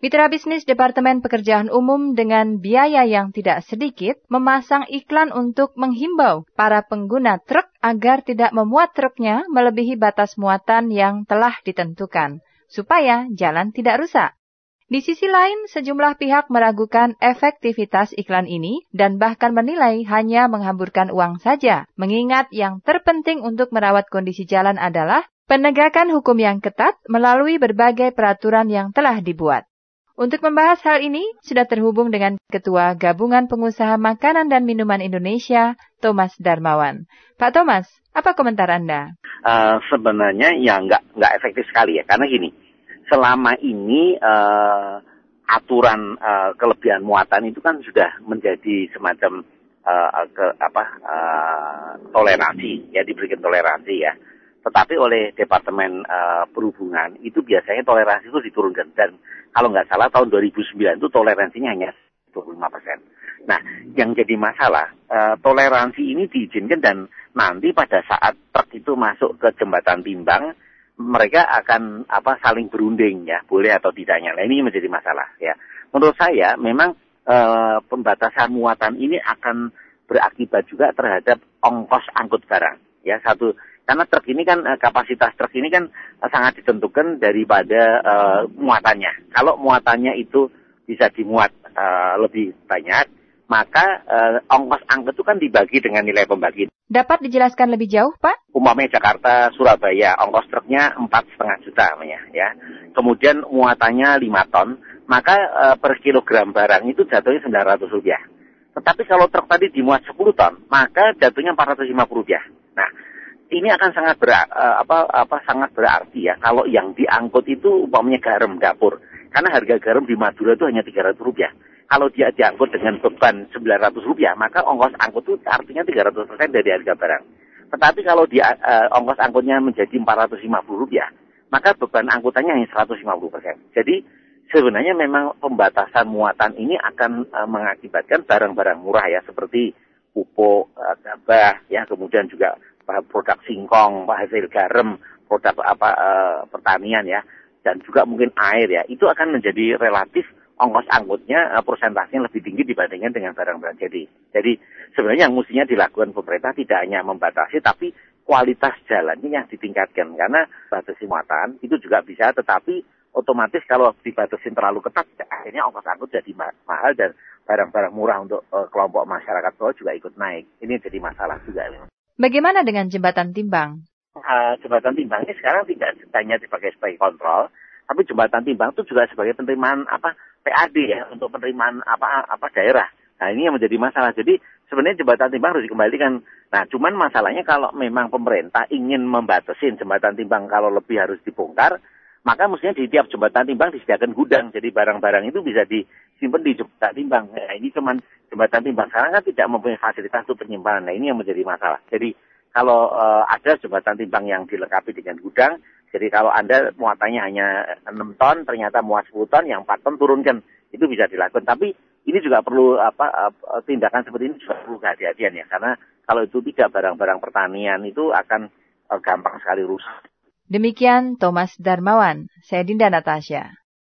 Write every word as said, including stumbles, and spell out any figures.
Mitra bisnis Departemen Pekerjaan Umum dengan biaya yang tidak sedikit memasang iklan untuk menghimbau para pengguna truk agar tidak memuat truknya melebihi batas muatan yang telah ditentukan, supaya jalan tidak rusak. Di sisi lain, sejumlah pihak meragukan efektivitas iklan ini dan bahkan menilai hanya menghamburkan uang saja, mengingat yang terpenting untuk merawat kondisi jalan adalah penegakan hukum yang ketat melalui berbagai peraturan yang telah dibuat. Untuk membahas hal ini, sudah terhubung dengan Ketua Gabungan Pengusaha Makanan dan Minuman Indonesia, Thomas Darmawan. Pak Thomas, apa komentar Anda? Uh, sebenarnya ya nggak nggak efektif sekali ya, karena gini, selama ini uh, aturan uh, kelebihan muatan itu kan sudah menjadi semacam uh, ke apa uh, toleransi, ya diberikan toleransi ya. Tetapi oleh Departemen uh, Perhubungan itu biasanya toleransi itu diturunkan, dan kalau nggak salah tahun dua ribu sembilan itu toleransinya hanya dua puluh lima persen. Nah, yang jadi masalah, uh, toleransi ini diizinkan dan nanti pada saat truk itu masuk ke jembatan timbang, mereka akan apa saling berunding ya, boleh atau tidaknya. Nah, ini menjadi masalah ya. Menurut saya memang uh, pembatasan muatan ini akan berakibat juga terhadap ongkos angkut barang. Ya, satu, karena truk ini kan, kapasitas truk ini kan sangat ditentukan daripada uh, muatannya. Kalau muatannya itu bisa dimuat uh, lebih banyak, maka uh, ongkos angkut itu kan dibagi dengan nilai pembagi. Dapat dijelaskan lebih jauh, Pak? Umpamanya Jakarta, Surabaya, ongkos truknya empat koma lima juta namanya, ya. Kemudian muatannya lima ton, maka uh, per kilogram barang itu jatuhnya sembilan ratus rupiah. Tetapi kalau truk tadi dimuat sepuluh ton, maka jatuhnya empat ratus lima puluh rupiah. Nah, ini akan sangat ber, uh, apa, apa sangat berarti ya kalau yang diangkut itu umpamanya garam dapur. Karena harga garam di Madura itu hanya tiga ratus rupiah. Kalau dia diangkut dengan beban sembilan ratus rupiah, maka ongkos angkut itu artinya tiga ratus persen dari harga barang. Tetapi kalau dia uh, ongkos angkutnya menjadi empat ratus lima puluh rupiah, maka beban angkutannya hanya seratus lima puluh persen. Jadi sebenarnya memang pembatasan muatan ini akan uh, mengakibatkan barang-barang murah ya, seperti pupuk, uh, gabah, ya, kemudian juga produk singkong, hasil garam, produk apa uh, pertanian ya, dan juga mungkin air ya, itu akan menjadi relatif ongkos angkutnya uh, persentasenya lebih tinggi dibandingkan dengan barang-barang jadi. Jadi sebenarnya yang mestinya dilakukan pemerintah tidak hanya membatasi, tapi kualitas jalannya yang ditingkatkan, karena batasi muatan itu juga bisa, tetapi otomatis kalau dibatasi terlalu ketat, akhirnya ongkos angkut jadi mahal dan barang-barang murah untuk uh, kelompok masyarakat bawah juga ikut naik. Ini jadi masalah juga. Bagaimana dengan jembatan timbang? Uh, jembatan timbang ini sekarang tidak hanya dipakai sebagai kontrol, tapi jembatan timbang itu juga sebagai penerimaan apa P A D ya, untuk penerimaan apa apa daerah. Nah, ini yang menjadi masalah. Jadi sebenarnya jembatan timbang harus dikembalikan. Nah, cuman masalahnya kalau memang pemerintah ingin membatasin jembatan timbang kalau lebih harus dibongkar, maka mestinya di tiap jembatan timbang disediakan gudang. Jadi barang-barang itu bisa disimpan di jembatan timbang. Nah, ini cuman jembatan timbang sekarang kan tidak mempunyai fasilitas untuk penyimpanan. Nah, ini yang menjadi masalah. Jadi kalau uh, ada jembatan timbang yang dilengkapi dengan gudang, jadi kalau Anda muatannya hanya enam ton, ternyata muat sepuluh ton, yang empat ton turunkan. Itu bisa dilakukan. Tapi ini juga perlu apa uh, tindakan seperti ini juga perlu kehati-hatian ya. Karena kalau itu tidak, barang-barang pertanian itu akan uh, gampang sekali rusak. Demikian Thomas Darmawan, saya Dinda Natasha.